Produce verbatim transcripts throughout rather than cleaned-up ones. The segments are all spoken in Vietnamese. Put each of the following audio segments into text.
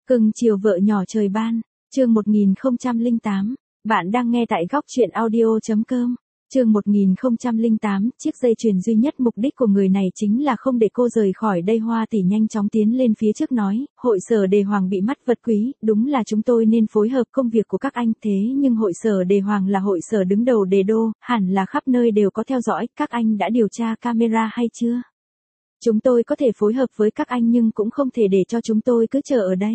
Cưng chiều vợ nhỏ trời ban, chương một nghìn không trăm lẻ tám, bạn đang nghe tại góc truyện audio.com. Chương một nghìn không trăm lẻ tám, chiếc dây chuyền duy nhất mục đích của người này chính là không để cô rời khỏi đây. Hoa tỷ nhanh chóng tiến lên phía trước nói, hội sở đề hoàng bị mất vật quý, đúng là chúng tôi nên phối hợp công việc của các anh, thế nhưng hội sở đề hoàng là hội sở đứng đầu đề đô, hẳn là khắp nơi đều có theo dõi, các anh đã điều tra camera hay chưa? Chúng tôi có thể phối hợp với các anh nhưng cũng không thể để cho chúng tôi cứ chờ ở đây.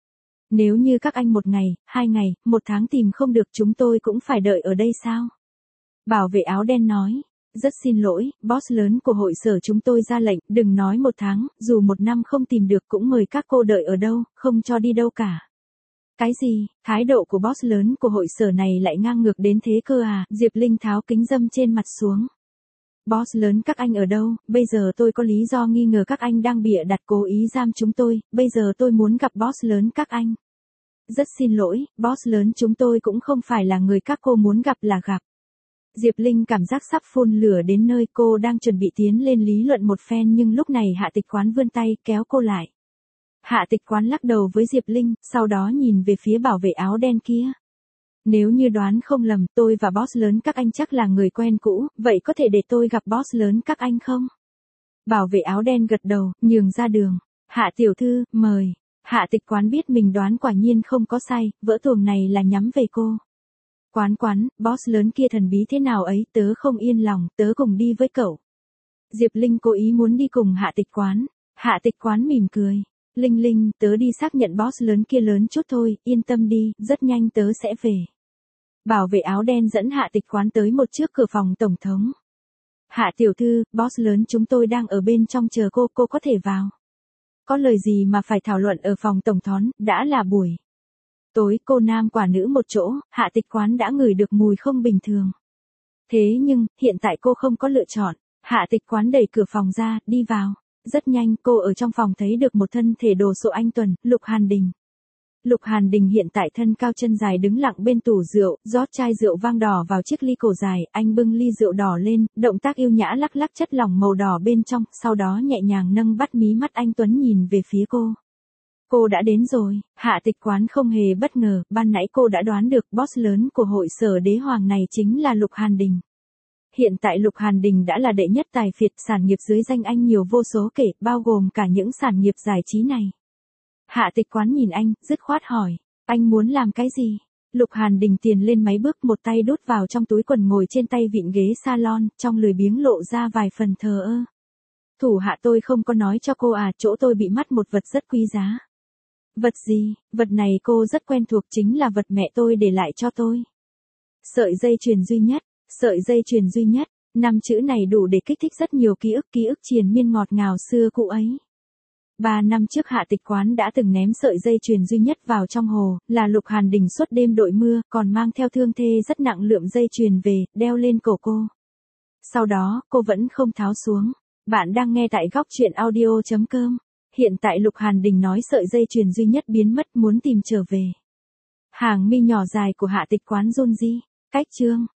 Nếu như các anh một ngày, hai ngày, một tháng tìm không được chúng tôi cũng phải đợi ở đây sao? Bảo vệ áo đen nói, rất xin lỗi, boss lớn của hội sở chúng tôi ra lệnh, đừng nói một tháng, dù một năm không tìm được cũng mời các cô đợi ở đâu, không cho đi đâu cả. Cái gì, thái độ của boss lớn của hội sở này lại ngang ngược đến thế cơ à? Diệp Linh tháo kính râm trên mặt xuống. Boss lớn các anh ở đâu, bây giờ tôi có lý do nghi ngờ các anh đang bịa đặt cố ý giam chúng tôi, bây giờ tôi muốn gặp boss lớn các anh. Rất xin lỗi, boss lớn chúng tôi cũng không phải là người các cô muốn gặp là gặp. Diệp Linh cảm giác sắp phun lửa đến nơi, cô đang chuẩn bị tiến lên lý luận một phen nhưng lúc này Hạ Tịch Quán vươn tay kéo cô lại. Hạ Tịch Quán lắc đầu với Diệp Linh, sau đó nhìn về phía bảo vệ áo đen kia. Nếu như đoán không lầm, tôi và boss lớn các anh chắc là người quen cũ, vậy có thể để tôi gặp boss lớn các anh không? Bảo vệ áo đen gật đầu, nhường ra đường. Hạ tiểu thư, mời. Hạ Tịch Quán biết mình đoán quả nhiên không có sai, vỡ tuồng này là nhắm về cô. Quán quán, boss lớn kia thần bí thế nào ấy, tớ không yên lòng, tớ cùng đi với cậu. Diệp Linh cố ý muốn đi cùng Hạ Tịch Quán. Hạ Tịch Quán mỉm cười. Linh Linh, tớ đi xác nhận boss lớn kia lớn chút thôi, yên tâm đi, rất nhanh tớ sẽ về. Bảo vệ áo đen dẫn Hạ Tịch Quán tới một trước cửa phòng tổng thống. Hạ tiểu thư, boss lớn chúng tôi đang ở bên trong chờ cô, cô có thể vào. Có lời gì mà phải thảo luận ở phòng tổng thống, đã là buổi tối, cô nam quả nữ một chỗ, Hạ Tịch Quán đã ngửi được mùi không bình thường. Thế nhưng, hiện tại cô không có lựa chọn. Hạ Tịch Quán đẩy cửa phòng ra, đi vào. Rất nhanh cô ở trong phòng thấy được một thân thể đồ sộ anh tuần, Lục Hàn Đình. Lục Hàn Đình hiện tại thân cao chân dài đứng lặng bên tủ rượu, rót chai rượu vang đỏ vào chiếc ly cổ dài, anh bưng ly rượu đỏ lên, động tác yêu nhã lắc lắc chất lỏng màu đỏ bên trong, sau đó nhẹ nhàng nâng bắt mí mắt anh tuấn nhìn về phía cô. Cô đã đến rồi, Hạ Tịch Quán không hề bất ngờ, ban nãy cô đã đoán được boss lớn của hội sở đế hoàng này chính là Lục Hàn Đình. Hiện tại Lục Hàn Đình đã là đệ nhất tài phiệt, sản nghiệp dưới danh anh nhiều vô số kể, bao gồm cả những sản nghiệp giải trí này. Hạ Tịch Quán nhìn anh, dứt khoát hỏi, anh muốn làm cái gì? Lục Hàn Đình tiền lên máy bước, một tay đút vào trong túi quần ngồi trên tay vịn ghế salon, trong lười biếng lộ ra vài phần thờ ơ. Thủ hạ tôi không có nói cho cô à, chỗ tôi bị mất một vật rất quý giá. Vật gì? Vật này cô rất quen thuộc, chính là vật mẹ tôi để lại cho tôi. Sợi dây chuyền duy nhất, sợi dây chuyền duy nhất, năm chữ này đủ để kích thích rất nhiều ký ức, ký ức triền miên ngọt ngào xưa cũ ấy. Ba năm trước Hạ Tịch Quán đã từng ném sợi dây chuyền duy nhất vào trong hồ, là Lục Hàn Đình suốt đêm đội mưa, còn mang theo thương thê rất nặng lượm dây chuyền về, đeo lên cổ cô. Sau đó, cô vẫn không tháo xuống. Bạn đang nghe tại góc truyện audio.com. Hiện tại Lục Hàn Đình nói sợi dây chuyền duy nhất biến mất, muốn tìm trở về. Hàng mi nhỏ dài của Hạ Tịch Quán run ri. Cách chương.